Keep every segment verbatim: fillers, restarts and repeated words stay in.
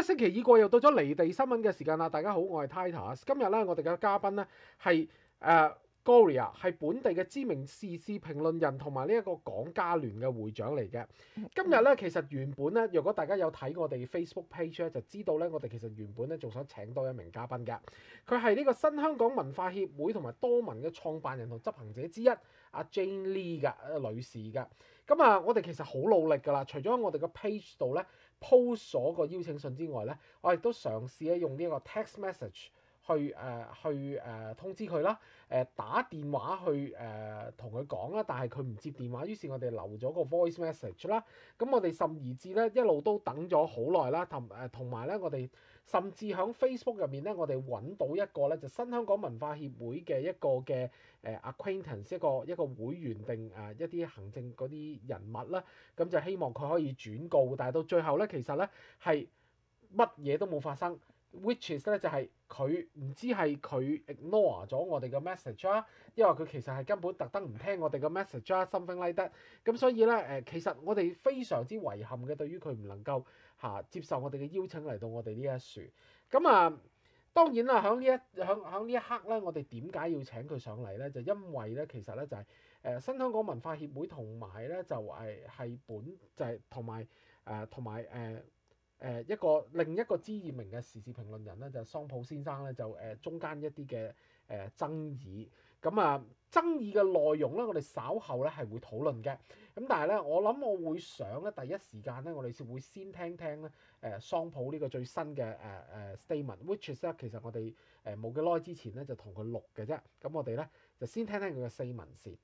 星期已過，又到咗離地新聞嘅時間啦！大家好，我係 Titus。今日咧，我哋嘅嘉賓咧係誒 Gloria，係本地嘅知名時事評論人同埋呢一個港加聯嘅會長嚟嘅。今日咧，其實原本咧，如果大家有睇我哋 Facebook page 咧，就知道咧，我哋其實原本咧仲想請多一名嘉賓嘅。佢係呢個新香港文化協會同埋多文嘅創辦人同執行者之一，阿 Jane Lee 嘅、呃、女士嘅。咁啊，我哋其實好努力㗎啦，除咗喺我哋個 page 度咧 post 咗個邀請信之外咧，我亦都嘗試咧用呢一個 text message 去誒、呃、去誒、呃、通知佢啦，誒、呃、打電話去誒同佢講啦，但係佢唔接電話，於是我哋留咗個 voice message 啦。咁我哋甚而至咧一路都等咗好耐啦，同誒同埋咧我哋甚至喺 Facebook 入面咧，我哋揾到一個咧就新香港文化協會嘅一個嘅誒 acquaintance 一個一個會員定誒一啲行政嗰啲人物啦，咁就希望佢可以轉告，但係到最後咧其實咧係乜嘢都冇發生。which is 咧就係佢唔知係佢 ignore 咗我哋嘅 message 啊，因為佢其實係根本特登唔聽我哋嘅 message 啊 something like that。咁所以咧誒，其實我哋非常之遺憾嘅，對於佢唔能夠嚇、啊、接受我哋嘅邀請嚟到我哋呢一樹。咁啊，當然啦，喺呢一喺喺呢一刻咧，我哋點解要請佢上嚟咧？就因為咧，其實咧就係、是、誒、呃、新香港文化協會同埋咧就係、是、係本就係同埋誒同埋誒。誒一個另一個知名嘅時事評論人咧，就係、桑普先生咧，就誒、呃、中間一啲嘅誒爭議，咁啊爭議嘅內容咧，我哋稍後咧係會討論嘅。咁但係咧，我諗我會想咧，第一時間咧，我哋先會先聽聽咧誒、呃、桑普呢個最新嘅誒誒 statement，which is 咧其實我哋誒冇幾耐之前咧就同佢錄嘅啫。咁我哋咧就先聽聽佢嘅 statement 先。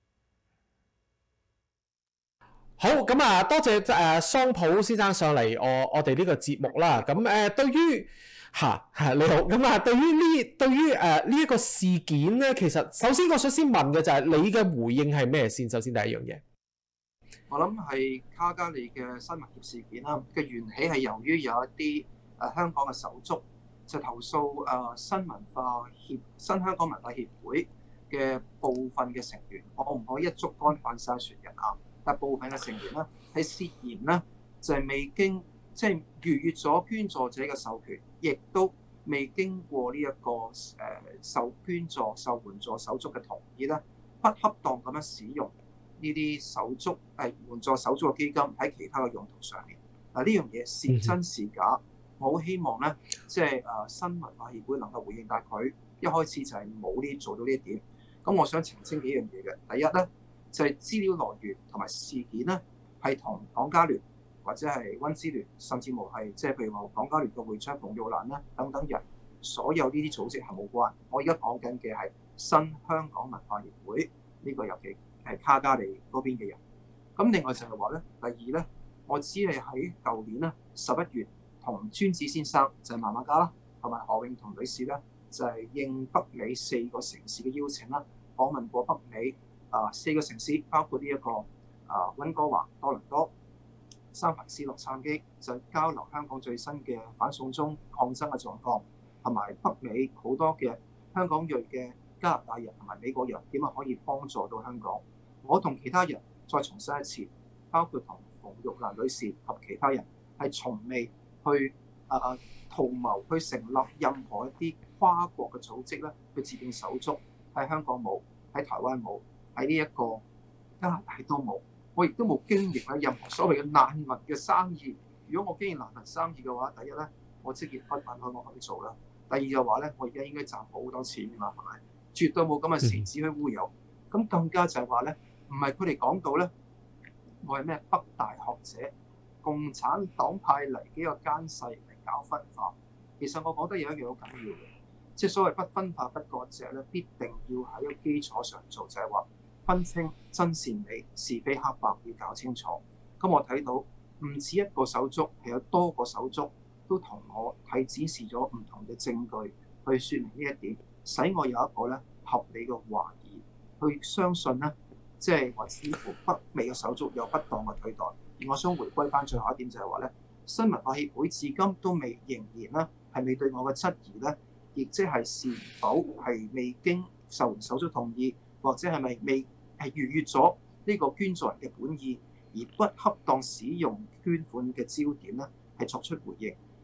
好，咁啊，多謝誒、呃、桑普先生上嚟我我哋呢個節目啦。咁誒、呃，對於嚇係你好，咁啊，對於呢對於誒呢一個事件咧，其實首先我想先問嘅就係你嘅回應係咩先？首先第一樣嘢， 我諗係卡加利嘅新聞協事件啦，嘅緣起係由於有一啲誒、呃、香港嘅手足就投訴誒、呃、新文化協新香港文化協會嘅部分嘅成員，我唔可以一竹竿打晒船人啊！但部分嘅成員咧係涉嫌咧就係、是、未經即係逾越咗捐助者嘅授權，亦都未經過呢、這、一個誒、呃、受捐助受援助手足嘅同意咧，不恰當咁樣使用呢啲手足係援助手足嘅基金喺其他嘅用途上面。嗱，呢樣嘢是真是假？我好希望咧即係誒新文化協會能夠回應，但係佢一開始就係冇呢做到呢一點。咁我想澄清幾樣嘢嘅，第一咧。就係資料來源同埋事件咧，係同港加聯或者係溫支聯，甚至乎係即係譬如話港加聯嘅會長馮玉蘭啦等等人，所有呢啲組織係冇關。我而家講緊嘅係新香港文化協會呢、這個尤其係卡加利嗰邊嘅人。咁另外就係話咧，第二咧，我只係喺舊年咧十一月同尊子先生就係媽媽家啦，同埋何永彤女士咧，就係、是、應北美四個城市嘅邀請啦，訪問過北美。啊，四個城市包括呢、這、一個啊溫哥華、多倫多、三藩市、洛杉磯，就交流香港最新嘅反送中抗爭嘅狀況，同埋北美好多嘅香港裔嘅加拿大人同埋美國人點樣可以幫助到香港。我同其他人再重申一次，包括同馮玉蘭女士及其他人係從未去啊圖謀去成立任何一啲跨國嘅組織咧，去接應手足，喺香港冇，喺台灣冇。喺呢一個加拿大都冇，我亦都冇經營咧任何所謂嘅難民嘅生意。如果我經營難民生意嘅話，第一咧，我職業不允許我去做啦。第二就話咧，我而家應該賺好多錢㗎嘛，係咪？絕對冇咁嘅事，只去烏有。咁更加就係話咧，唔係佢哋講到咧，我係咩北大學者、共產黨派嚟幾個奸細嚟搞分化。其實我覺得有一樣好緊要嘅，即係所謂不分化不割席咧，必定要喺個基礎上做，就係話。分清真善美、是非黑白要搞清楚。咁我睇到唔止一個手足，係有多個手足都同我係展示咗唔同嘅證據去説明呢一點，使我有一個咧合理嘅懷疑，去相信咧，即係話似乎北美嘅手足有不當嘅對待。而我想回歸翻最後一點就係話咧，新文化協會至今都未仍然咧係未對我嘅質疑咧，亦即係是否係未經受援手足同意，或者係咪未係逾越咗呢個捐助人嘅本意，而不恰當使用捐款嘅焦點咧，係作出回應。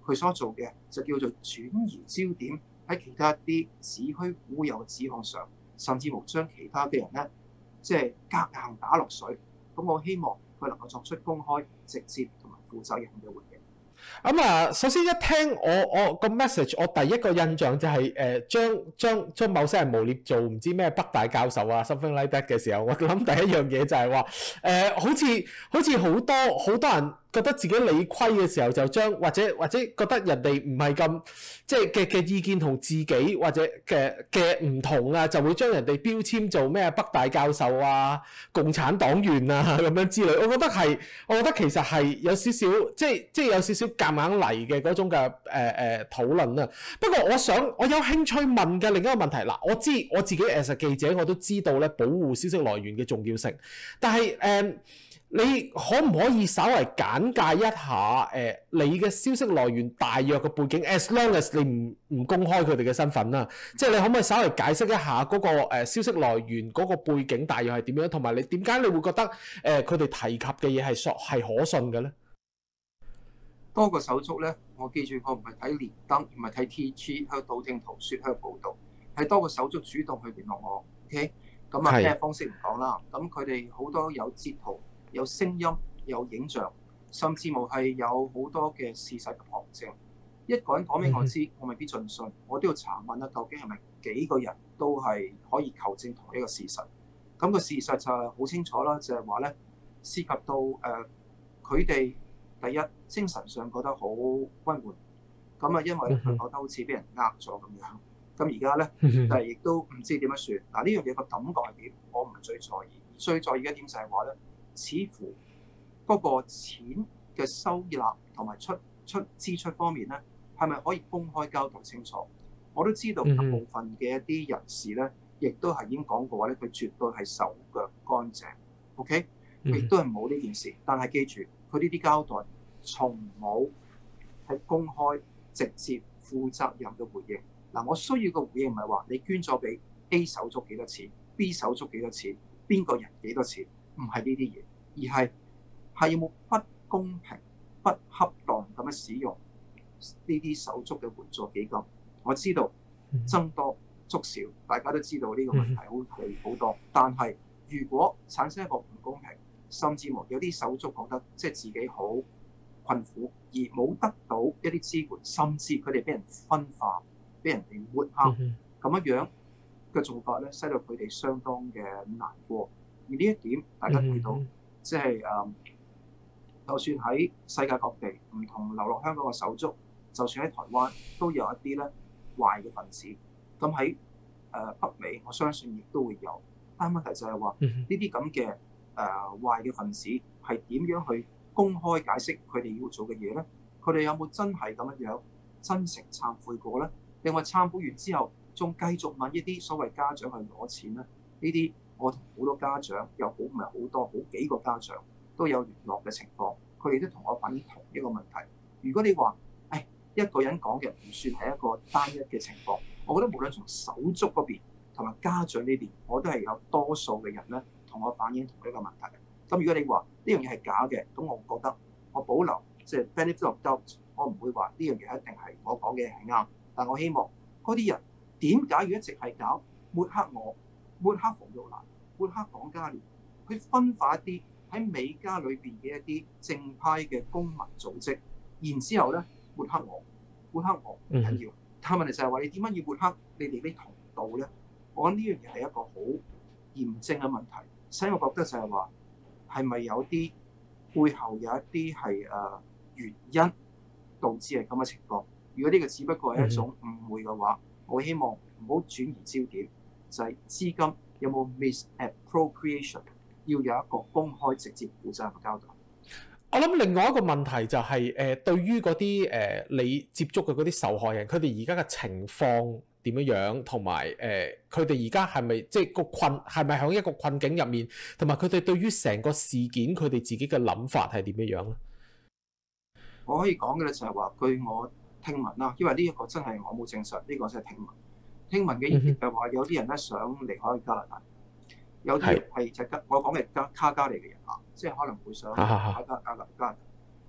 佢所做嘅就叫做轉移焦點喺其他一啲子虛烏有嘅指控上，甚至乎將其他嘅人咧，即係夾硬打落水。咁我希望佢能夠作出公開、直接同埋負責任嘅回應。 咁啊、嗯，首先一聽我我個 message，我第一個印象就係、是、誒、呃、將將將某些人誣蔑做唔知咩北大教授啊 something like that 嘅時候，我諗第一樣嘢就係話誒，好似好似好多好多人覺得自己理虧嘅時候，就將或者或者覺得人哋唔係咁即係嘅嘅意見同自己或者嘅嘅唔同啊，就會將人哋標籤做咩北大教授啊、共產黨員啊咁樣之類。我覺得係，我覺得其實係有少少即係即係有少少夾硬嚟嘅嗰種嘅誒誒討論啊。不過我想我有興趣問嘅另一個問題嗱，我知我自己 as 記者我都知道咧保護消息來源嘅重要性，但係誒。呃你可唔可以稍為簡介一下誒、呃、你嘅消息來源大約嘅背景 ？As long as 你唔唔公開佢哋嘅身份啦，即係你可唔可以稍微解釋一下嗰、那個、呃、消息來源嗰個背景大約係點樣？同埋你點解你會覺得誒佢哋提及嘅嘢係索係可信嘅咧？ 多個手足咧，我記住我唔係睇連登，唔係睇 T G 喺度道聽途説喺度報導，係多個手足主動去聯絡我。OK， 咁啊咩方式唔講啦。咁佢哋好多有截圖。有聲音、有影像，甚至乎係有好多嘅事實嘅旁證。一個人講俾我知，我未必盡信，我都要查問啦，究竟係咪幾個人都係可以求證同一個事實？咁個事實就係好清楚啦，就係話咧，涉及到誒佢哋第一精神上覺得好鬱悶，咁啊因為佢覺得好似俾人呃咗咁樣。咁而家咧，但係亦都唔知點樣算。嗱呢樣嘢個感覺係點？我唔係最在意，最在意嘅一點就係話咧。似乎嗰個錢嘅收納同埋出出支出方面咧，係咪可以公開交代清楚？我都知道有部分嘅一啲人士咧，亦都係已經講過話咧，佢絕對係手腳乾淨 ，OK，亦都係冇呢件事。但係記住，佢呢啲交代從冇係公開、直接、負責任嘅回應。嗱，我需要嘅回應唔係話你捐咗俾 A 手足幾多錢 ，B 手足幾多錢，邊個人幾多錢。唔係呢啲嘢，而係係有冇不公平、不恰當咁樣使用呢啲手足嘅援助基金。我知道僧多粥少，大家都知道呢個問題好係好多。但係如果產生一個唔公平，甚至乎有啲手足覺得即係自己好困苦，而冇得到一啲支援，甚至佢哋俾人分化、俾人哋抹黑咁樣樣嘅做法咧，使到佢哋相當嘅難過。而呢一點，大家睇到，嗯、即係誒、嗯，就算喺世界各地唔同流落香港嘅手足，就算喺台灣都有一啲咧壞嘅分子。咁喺誒北美，我相信亦都會有。但係問題就係話，呢啲咁嘅誒壞嘅分子係點樣去公開解釋佢哋要做嘅嘢咧？佢哋有冇真係咁樣樣真誠懺悔過咧？另外懺悔完之後，仲繼續問一啲所謂家長去攞錢咧？呢啲我同好多家長又好唔係好多，好幾個家長都有聯絡嘅情況，佢哋都同我反映同一個問題。如果你話，誒一個人講嘅唔算係一個單一嘅情況，我覺得無論從手足嗰邊同埋家長呢邊，我都係有多數嘅人咧同我反映同一個問題。咁如果你話呢樣嘢係假嘅，咁我覺得我保留即係 benefit of doubt，我唔會話呢樣嘢一定係我講嘅係啱。但我希望嗰啲人點解要一直係搞抹黑我？抹黑馮玉蘭，抹黑港加聯，去分化一啲喺美加裏邊嘅一啲正派嘅公民組織，然之後咧抹黑我，抹黑我唔緊要。但問題就係話你點解要抹黑你哋啲同道咧？我諗呢樣嘢係一個好嚴正嘅問題，所以我覺得就係話係咪有啲背後有一啲係誒原因導致係咁嘅情況？如果呢個只不過係一種誤會嘅話，我希望唔好轉移焦點。就係資金有冇 misappropriation， 要有一個公開直接負責嘅交代。 我諗另外一個問題就係、是、誒、呃，對於嗰啲誒你接觸嘅嗰啲受害人，佢哋而家嘅情況點樣樣，同埋誒佢哋而家係咪即係個困係咪喺一個困境入面，同埋佢哋對於成個事件佢哋自己嘅諗法係點樣樣咧？ 我可以講嘅咧就係話，據我聽聞啦，因為呢一個真係我冇證實，呢、這個真係聽聞。聽聞嘅意見就係話，有啲人咧想離開加拿大，有啲係就係我講嘅加卡加利嘅人啊，即係可能會想離開加加加拿大。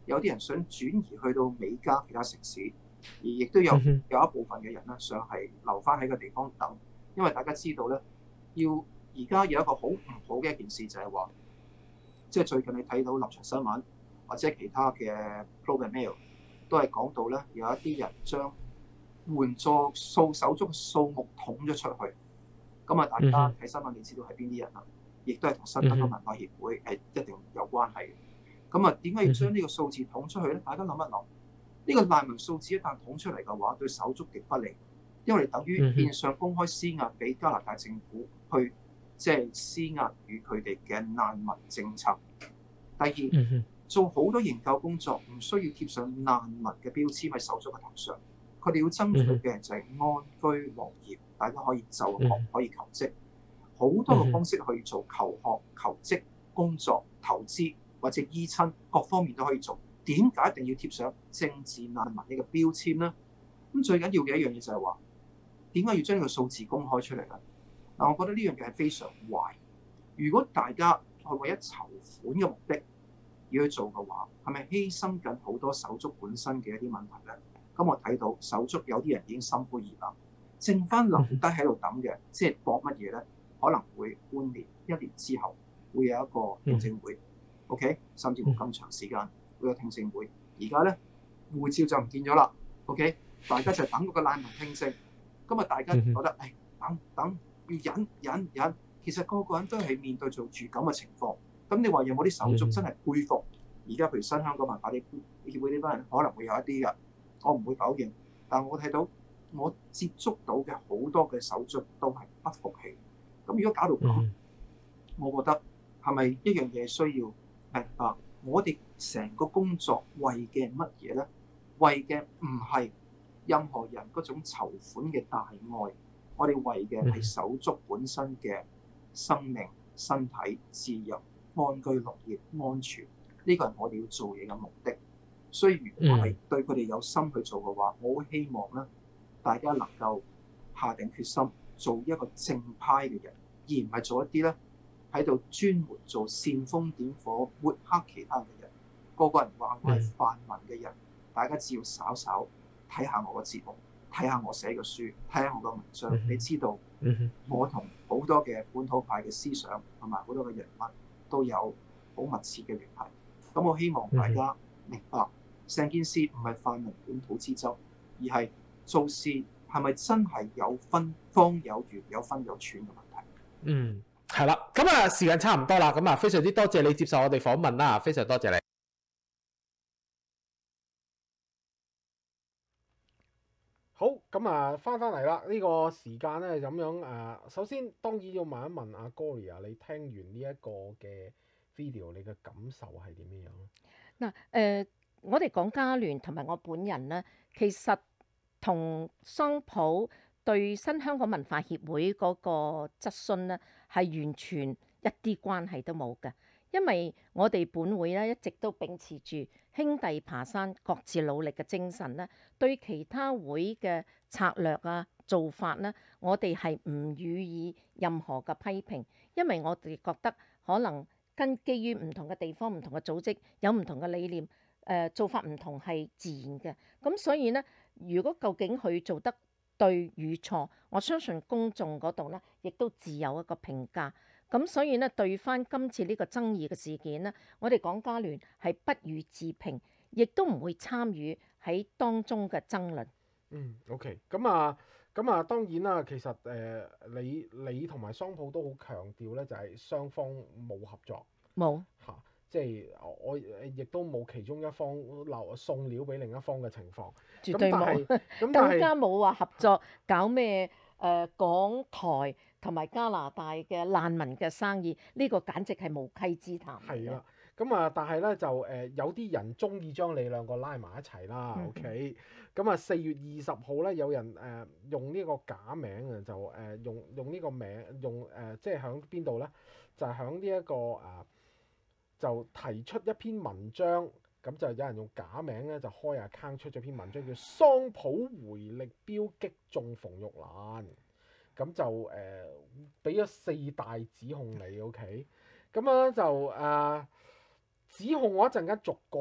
有啲人想轉移去到美加其他城市，而亦都有有一部分嘅人咧想係留翻喺個地方等，因為大家知道咧，要而家有一個好唔好嘅一件事就係話，即係最近你睇到立場新聞或者其他嘅 Globe and Mail 都係講到咧，有一啲人將援助數手足嘅數目統咗出去，咁啊大家睇新聞你知道係邊啲人啦，亦都係同新香港文化協會係一定有關係嘅。咁啊，點解要將呢個數字統出去咧？大家諗一諗，呢個難民數字一旦統出嚟嘅話，對手足極不利，因為你等於變相公開施壓俾加拿大政府去即係施壓於佢哋嘅難民政策。第二，做好多研究工作，唔需要貼上難民嘅標籤喺手足嘅頭上，佢哋要爭取嘅就係安居樂業，大家可以就學，可以求職，好多嘅方式去做求學、求職、工作、投資。或者醫親各方面都可以做，點解一定要貼上政治難民呢個標籤呢？咁最緊要嘅一樣嘢就係話，點解要將呢個數字公開出嚟咧？嗱，我覺得呢樣嘢係非常壞。如果大家係為咗籌款嘅目的而去做嘅話，係咪犧牲緊好多手足本身嘅一啲問題咧？咁我睇到手足有啲人已經心灰意冷，剩翻留低喺度等嘅，即係搏乜嘢咧？可能會半年、一年之後會有一個聽證會。OK， 甚至乎咁長時間會有聽證會。而家咧護照就唔見咗啦。OK， 大家就等嗰個難民聽證。今日大家覺得誒、哎、等等要忍忍忍，其實個個人都係面對做住咁嘅情況。咁你話有冇啲手足真係佩服？而家譬如新香港文化啲協會呢班人可能會有一啲嘅，我唔會否認。但我睇到我接觸到嘅好多嘅手足都係不服氣。咁如果搞到咁，我覺得係咪一樣嘢需要？明白，我哋成個工作為嘅乜嘢咧？為嘅唔係任何人嗰種籌款嘅大愛，我哋為嘅係手足本身嘅生命、身體、自由、安居樂業、安全。呢個係我哋要做嘢嘅目的。所以如果係對佢哋有心去做嘅話，我好希望咧，大家能夠下定決心做一個正派嘅人，而唔係做一啲咧，喺度專門做煽風點火、抹黑其他嘅人。個個人話我係泛民嘅人，大家只要稍稍睇下我嘅節目，睇下我寫嘅書，睇下我嘅文章，你知道我同好多嘅本土派嘅思想同埋好多嘅人物都有好密切嘅聯繫。咁我希望大家明白，成件事唔係泛民本土之爭，而係做事係咪真係有分方有圓、有分有寸嘅問題。 嗯。係啦，咁啊時間差唔多啦，咁啊非常之多謝你接受我哋訪問啦，非常多謝你。好，咁啊翻返嚟啦，呢個時間咧咁樣啊，首先當然要問一問阿 Gloria，你聽完呢一個嘅 video，你嘅感受係點樣咧？ 嗱，誒，我哋講家聯同埋我本人咧，其實同桑普對新香港文化協會嗰個質詢咧，係完全一啲關係都冇嘅，因為我哋本會咧一直都秉持住兄弟爬山各自努力嘅精神咧，對其他會嘅策略啊做法咧，我哋係唔予以任何嘅批評，因為我哋覺得可能根基於唔同嘅地方、唔同嘅組織有唔同嘅理念，誒、呃、做法唔同係自然嘅。咁所以咧，如果究竟佢做得對與錯，我相信公眾嗰度咧，亦都自有一個評價。咁所以咧，對翻今次呢個爭議嘅事件咧，我哋港加聯係不予置評，亦都唔會參與喺當中嘅爭論。 嗯，OK，咁啊，咁啊，當然啦，其實誒、呃，你你同埋桑普都好強調咧，就係、是、雙方冇合作， 冇嚇、啊，即係我亦都冇其中一方留送料俾另一方嘅情況。 絕對冇， 咁更加冇話合作搞咩誒、呃、港台同埋加拿大嘅難民嘅生意，呢、這個簡直係無稽之談。 係啦，咁啊，但係咧就誒、呃、有啲人中意將你兩個拉埋一齊啦。 嗯、 OK，咁啊四月二十號咧，有人誒、呃、用呢個假名啊，就誒、呃、用用呢個名用誒、呃，即係喺邊度咧？就係喺呢一個誒、呃，就提出一篇文章。咁就有人用假名咧，就開 account 出咗篇文章叫《桑普回力鏢擊中馮玉蘭》，咁就誒俾咗四大指控你 OK，咁啊就誒、呃、指控我一陣間逐個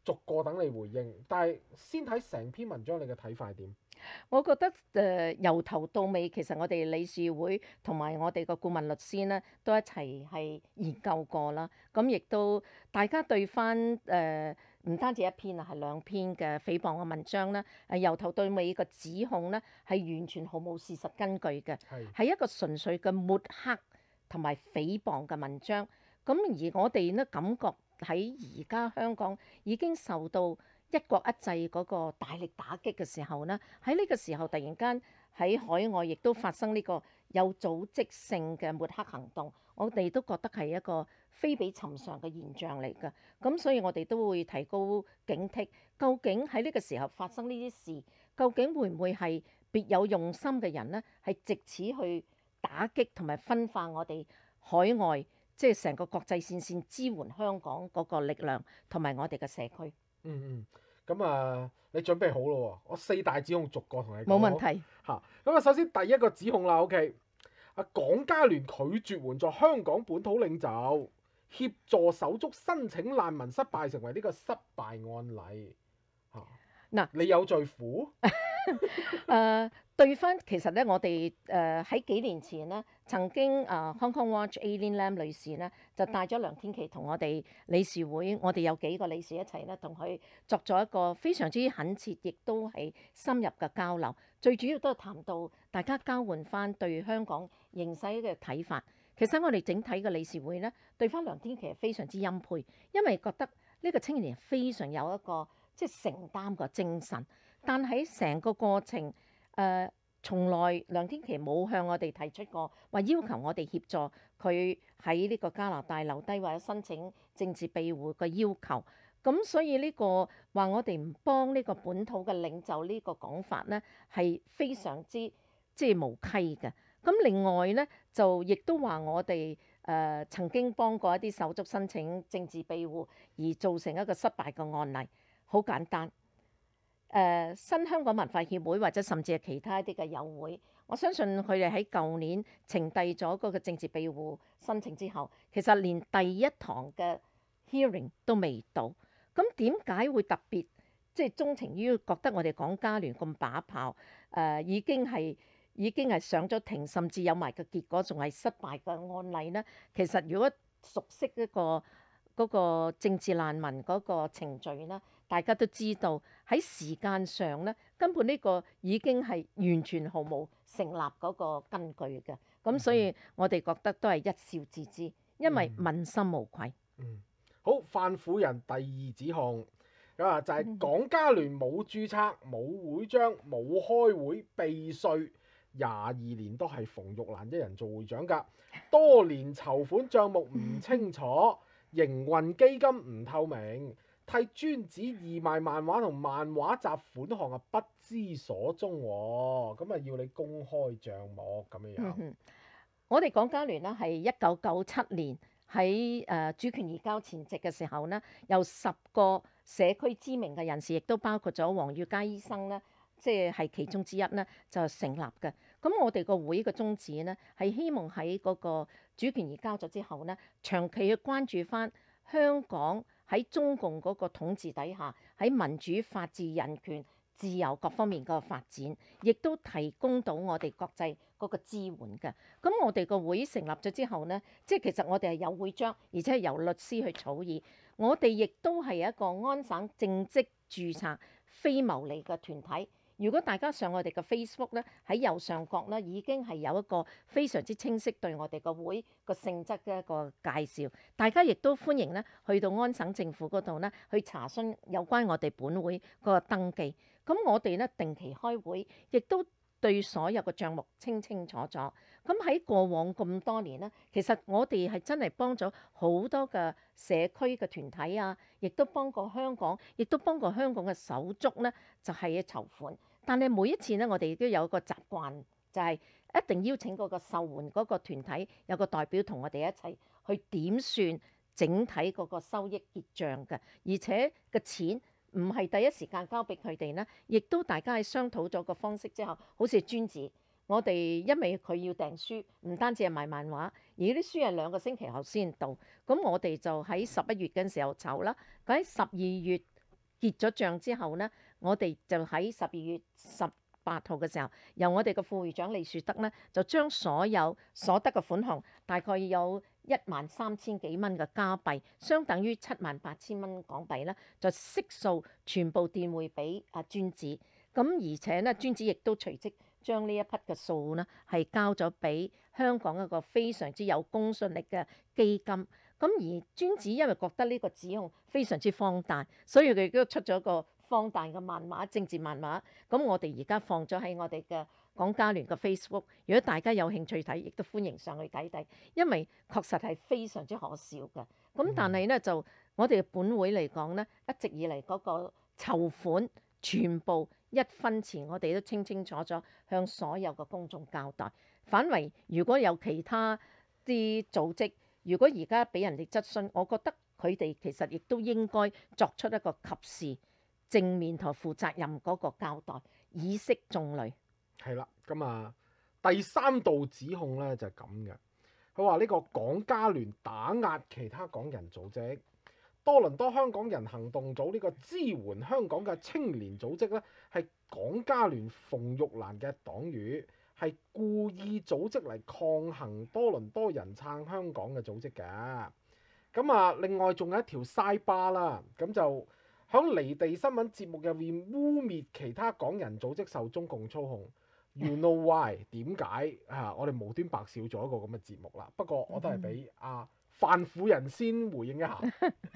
逐個等你回應，但係先睇成篇文章，你嘅睇法係點？ 我覺得誒、呃由頭到尾，其實我哋理事會同埋我哋個顧問律師呢，都一齊係研究過啦。咁亦都大家對翻誒唔單止一篇啊，係兩篇嘅誹謗嘅文章咧。誒由頭到尾個指控呢，係完全毫無事實根據嘅， 係係一個純粹嘅抹黑同埋誹謗嘅文章。咁而我哋呢，感覺喺而家香港已經受到一國一制嗰個大力打擊嘅時候呢，喺呢個時候突然間喺海外亦都發生呢個有組織性嘅抹黑行動，我哋都覺得係一個非比尋常嘅現象嚟㗎。咁所以我哋都會提高警惕，究竟喺呢個時候發生呢啲事，究竟會唔會係別有用心嘅人呢？係藉此去打擊同埋分化我哋海外，即係成個國際線線支援香港嗰個力量同埋我哋嘅社區。 嗯嗯，咁啊，你準備好咯喎？我四大指控逐個同你講。 冇問題。 嚇，咁啊，首先第一個指控啦，OK，啊，港加聯拒絕援助香港本土領袖，協助手足申請難民失敗，成為呢個失敗案例。嚇， 嗱你有罪乎？ 誒、呃、對翻其實咧，我哋誒喺幾年前呢，曾經誒、呃、Hong Kong Watch Aileen Lam 女士呢，就帶咗梁天琦同我哋理事會，我哋有幾個理事一齊咧，同佢作咗一個非常之懇切，亦都係深入嘅交流。最主要都係談到大家交換翻對香港形勢嘅睇法。其實我哋整體嘅理事會呢，對翻梁天琦係非常之欽佩，因為覺得呢個青年非常有一個即係承擔個精神。但喺成個過程，誒、呃、從來梁天琦冇向我哋提出過話要求我哋協助佢喺呢個加拿大留低或者申請政治庇護嘅要求。咁所以呢個話我哋唔幫呢個本土嘅領袖呢個講法呢，係非常之即係無稽嘅。咁另外呢，就亦都話我哋誒、呃、曾經幫過一啲手足申請政治庇護而造成一個失敗嘅案例。好簡單。誒、呃、新香港文化協會或者甚至係其他一啲嘅友會，我相信佢哋喺舊年呈遞咗嗰個政治庇護申請之後，其實連第一堂嘅 hearing 都未到。咁點解會特別即係鍾情於覺得我哋港加聯咁把炮？誒、呃、已經係已經係上咗庭，甚至有埋個結果，仲係失敗嘅案例呢？其實如果熟悉一個嗰個政治難民嗰個程序呢，大家都知道喺時間上呢，根本呢個已經係完全毫無成立嗰個根據嘅。咁所以我哋覺得都係一笑置之，因為問心無愧。 嗯，好，范婦人第二指控咁啊，就係、是、港加聯冇註冊、冇會章、冇開會、避稅，廿二年都係馮玉蘭一人做會長㗎，多年籌款帳目唔清楚。營運基金唔透明，替專子義賣漫畫同漫畫集款項啊不知所蹤喎，咁啊要你公開帳目咁樣樣。 嗯、我哋港加聯呢係一九九七年喺誒、呃、主權移交前夕嘅時候呢，由十個社區知名嘅人士，亦都包括咗黃宇佳醫生呢，即係係其中之一呢，就成立嘅。咁我哋個會嘅宗旨呢，係希望喺嗰個主權移交咗之後呢，長期去關注翻香港喺中共嗰個統治底下，喺民主、法治、人權、自由各方面個發展，亦都提供到我哋國際嗰個支援嘅。咁我哋個會成立咗之後呢，即係其實我哋係有會章，而且係由律師去草擬。我哋亦都係一個安省正職註冊非牟利嘅團體。如果大家上我哋嘅 Facebook 咧，喺右上角咧已經係有一個非常之清晰對我哋個會個性質嘅一個介紹。大家亦都歡迎咧去到安省政府嗰度咧去查詢有關我哋本會嗰個登記。咁我哋咧定期開會，亦都對所有嘅帳目清清楚楚。咁喺過往咁多年咧，其實我哋係真係幫咗好多嘅社區嘅團體啊，亦都幫過香港，亦都幫過香港嘅手足咧，就係籌款。但係每一次咧，我哋都有個習慣，就係一定邀請嗰個受援嗰個團體有個代表同我哋一齊去點算整體嗰個收益結帳嘅，而且個錢唔係第一時間交俾佢哋呢，亦都大家喺商討咗個方式之後，好似專子，我哋因為佢要訂書，唔單止係賣漫畫，而啲書係兩個星期後先到，咁我哋就喺十一月嘅時候籌啦，咁喺十二月結咗帳之後呢，我哋就喺十二月十八號嘅時候，由我哋嘅副會長李樹德呢，就將所有所得嘅款項，大概有一萬三千幾蚊嘅加幣，相等於七萬八千蚊港幣呢，就悉數全部電匯俾阿尊子。咁而且呢，尊子亦都隨即將呢一筆嘅數呢，係交咗俾香港一個非常之有公信力嘅基金。咁而尊子因為覺得呢個指控非常之荒誕，所以佢亦都出咗個荒誕嘅漫畫，政治漫畫。咁我哋而家放咗喺我哋嘅港加聯嘅 Facebook， 如果大家有興趣睇，亦都歡迎上去睇睇，因為確實係非常之可笑嘅。咁但係呢，就我哋本會嚟講呢，一直以嚟嗰個籌款全部一分錢我哋都清清楚楚向所有嘅公眾交代。反為如果有其他啲組織，如果而家俾人哋質詢，我覺得佢哋其實亦都應該作出一個及時、正面同負責任嗰個交代，以釋眾慮。 係啦，咁啊第三道指控咧就係咁嘅，佢話呢個港加聯打壓其他港人組織，多倫多香港人行動組呢個支援香港嘅青年組織咧，係港加聯馮玉蘭嘅黨羽，係故意組織嚟抗衡多倫多人撐香港嘅組織嘅。咁啊，另外仲有一條西巴啦，咁就響離地新聞節目入面污蔑其他港人組織受中共操控。You know why？ 點解啊？我哋無端白笑咗一個咁嘅節目啦。不過我都係俾阿范婦人先回應一下。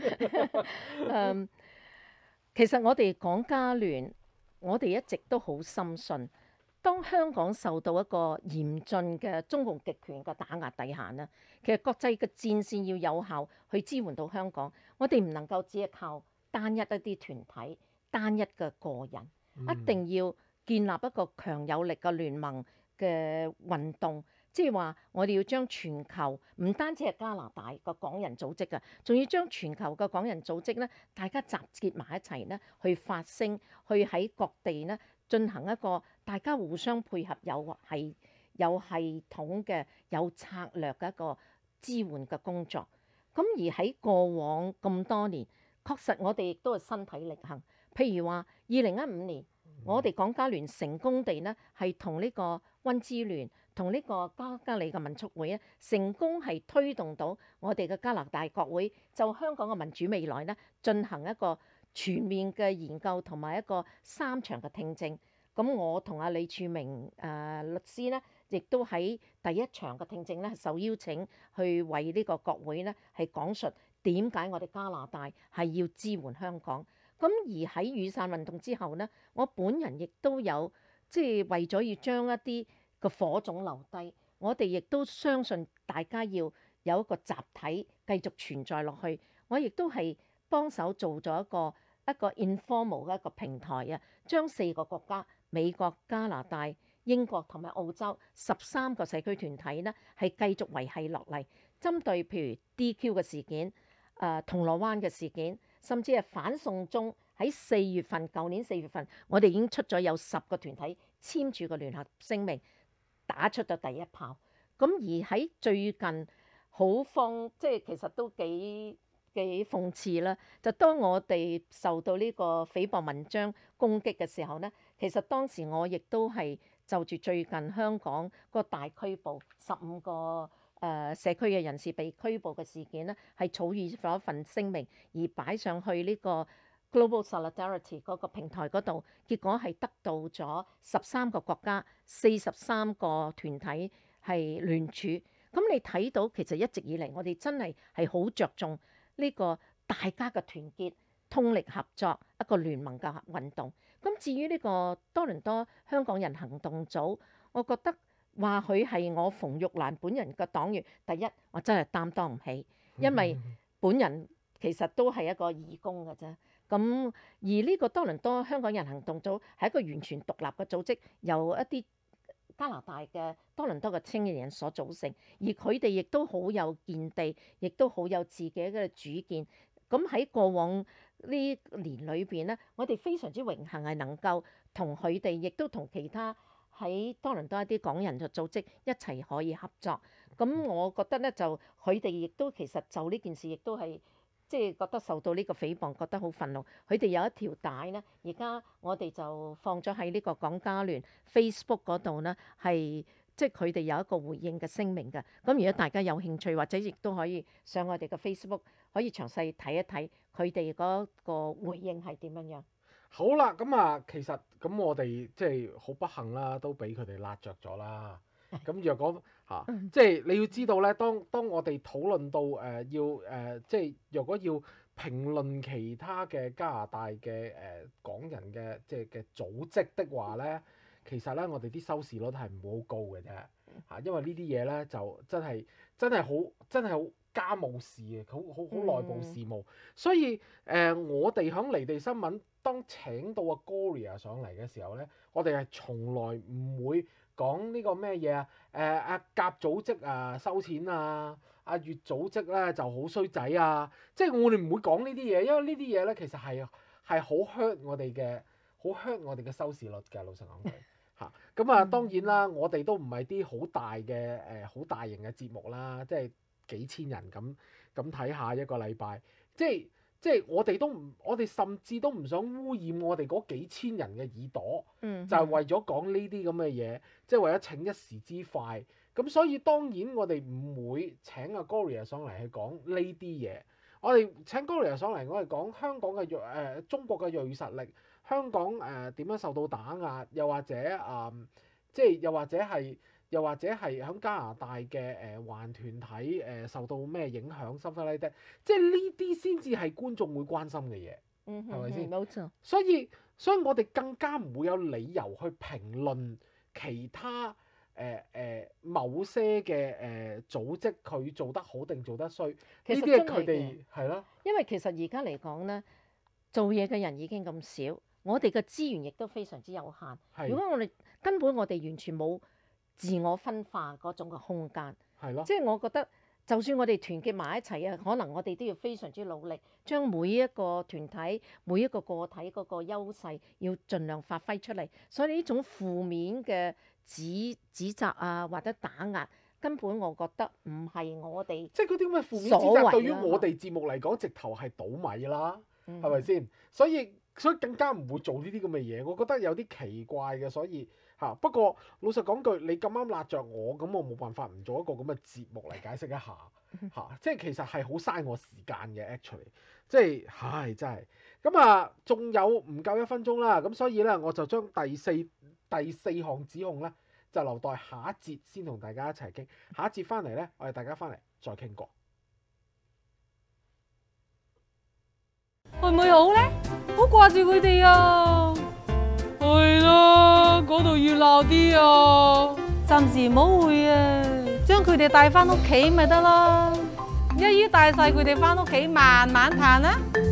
um, 其實我哋港加聯，我哋一直都好深信，當香港受到一個嚴峻嘅中共極權嘅打壓底下呢，其實國際嘅戰線要有效去支援到香港，我哋唔能夠只係靠單一一啲團體、單一嘅個人，一定要建立一個強有力嘅聯盟嘅運動，即係話我哋要將全球唔單止係加拿大個港人組織啊，仲要將全球嘅港人組織咧，大家集結埋一齊咧，去發聲，去喺各地咧進行一個大家互相配合有係有系統嘅有策略嘅一個支援嘅工作。咁而喺過往咁多年，確實我哋亦都係身體力行。譬如話二零一五年，我哋港加聯成功地呢，係同呢個溫支聯同呢個加加利嘅民促會咧，成功係推動到我哋嘅加拿大國會就香港嘅民主未來呢，進行一個全面嘅研究同埋一個三場嘅聽證。咁我同阿李柱銘誒、呃、律師呢，亦都喺第一場嘅聽證呢，受邀請去為呢個國會呢，係講述點解我哋加拿大係要支援香港。咁而喺雨傘運動之後呢，我本人亦都有即係為咗要將一啲個火種留低，我哋亦都相信大家要有一個集體繼續存在落去。我亦都係幫手做咗一個一個 informal 嘅一個平台啊，將四個國家美國、加拿大、英國同埋澳洲十三個社區團體呢，係繼續維繫落嚟，針對譬如 D Q 嘅事件、誒、呃、銅鑼灣嘅事件。甚至係反送中喺四月份，舊年四月份，我哋已經出咗有十個團體簽署個聯合聲明，打出咗第一炮。咁而喺最近好放，即係其實都幾幾諷刺啦。就當我哋受到呢個誹謗文章攻擊嘅時候呢，其實當時我亦都係就住最近香港個大拘捕十五個。誒、呃、社區嘅人士被拘捕嘅事件呢，係草擬咗一份聲明而擺上去呢個 Global Solidarity 嗰個平台嗰度，結果係得到咗十三個國家、四十三個團體係聯署。咁你睇到其實一直以嚟，我哋真係係好着重呢個大家嘅團結、通力合作一個聯盟嘅運動。咁至於呢個多倫多香港人行動組，我覺得。話佢係我馮玉蘭本人嘅黨員，第一我真係擔當唔起，因為本人其實都係一個義工嘅啫。咁而呢個多倫多香港人行動組係一個完全獨立嘅組織，由一啲加拿大嘅多倫多嘅青年人所組成，而佢哋亦都好有見地，亦都好有自己嘅主見。咁喺過往呢年裏邊呢，我哋非常之榮幸係能夠同佢哋，亦都同其他。喺多倫多一啲港人嘅組織一齊可以合作，咁我覺得咧就佢哋亦都其實就呢件事亦都係即係覺得受到呢個誹謗，覺得好憤怒。佢哋有一條帶咧，而家我哋就放咗喺呢個港加聯 Facebook 嗰度咧，係即係佢哋有一個回應嘅聲明嘅。咁如果大家有興趣，或者亦都可以上我哋嘅 Facebook，可以詳細睇一睇佢哋嗰個回應係點樣樣。 好啦，咁啊，其實咁我哋即係好不幸啦，都俾佢哋辣着咗啦。咁若果嚇，啊、即係你要知道咧，當當我哋討論到誒、呃、要誒、呃，即係若果要評論其他嘅加拿大嘅誒、呃、港人嘅即係嘅組織的話咧，其實咧我哋啲收視率係唔會好高嘅啫嚇，因為呢啲嘢咧就真係真係好真係好家務事嘅，好好好內部事務，嗯、所以誒、呃、我哋響離地新聞當請到阿 Gloria 上嚟嘅時候咧，我哋係從來唔會講呢個咩嘢啊？誒阿甲組織啊收錢啊，阿、啊、乙組織咧就好衰仔啊！即係我哋唔會講呢啲嘢，因為呢啲嘢咧其實係係好 hurt 我哋嘅，好 hurt 我哋嘅收視率嘅。老實講句嚇，咁啊當然啦，我哋都唔係啲好大嘅誒好大型嘅節目啦，即係幾千人咁咁睇下一個禮拜，即係。即係我哋都唔，我哋甚至都唔想污染我哋嗰幾千人嘅耳朵，嗯、就係為咗講呢啲咁嘅嘢，即係為咗請一時之快。咁所以當然我哋唔會請阿 Gloria 上嚟去講呢啲嘢。我哋請 Gloria 上嚟，我哋講香港嘅銳誒中國嘅銳實力，香港誒點、呃、樣受到打壓，又或者誒、呃，即係又或者係。又或者係喺加拿大嘅誒環團體誒、呃、受到咩影響，something like that，即係呢啲先至係觀眾會關心嘅嘢，係咪先？冇錯。所以所以我哋更加唔會有理由去評論其他誒誒、呃呃、某些嘅誒、呃、組織佢做得好定做得衰，呢啲係佢哋係咯。因為其實而家嚟講咧，做嘢嘅人已經咁少，我哋嘅資源亦都非常之有限。如果我哋根本我哋完全冇自我分化嗰種嘅空間，係咯，即係我覺得，就算我哋團結埋一齊啊，可能我哋都要非常之努力，將每一個團體、每一個個體嗰個優勢要盡量發揮出嚟。所以呢種負面嘅指指責啊，或者打壓，根本我覺得唔係我哋，即係嗰啲咁嘅負面指責，對於我哋節目嚟講，直頭係倒米啦，係咪先？所以所以更加唔會做呢啲咁嘅嘢。我覺得有啲奇怪嘅，所以。嚇！不過老實講句，你咁啱辣着我，咁我冇辦法唔做一個咁嘅節目嚟解釋一下嚇。即係其實係好嘥我時間嘅 actually，即係唉真係。咁啊，仲有唔夠一分鐘啦，咁所以咧我就將第四第四項指控咧就留待下一節先同大家一齊傾。下一節翻嚟咧，我哋大家翻嚟再傾過。 會唔會好咧？好掛住佢哋啊！係啦，嗰度要鬧啲啊！暫時唔好會啊，將佢哋帶翻屋企咪得咯，一於帶晒佢哋翻屋企慢慢嘆啦。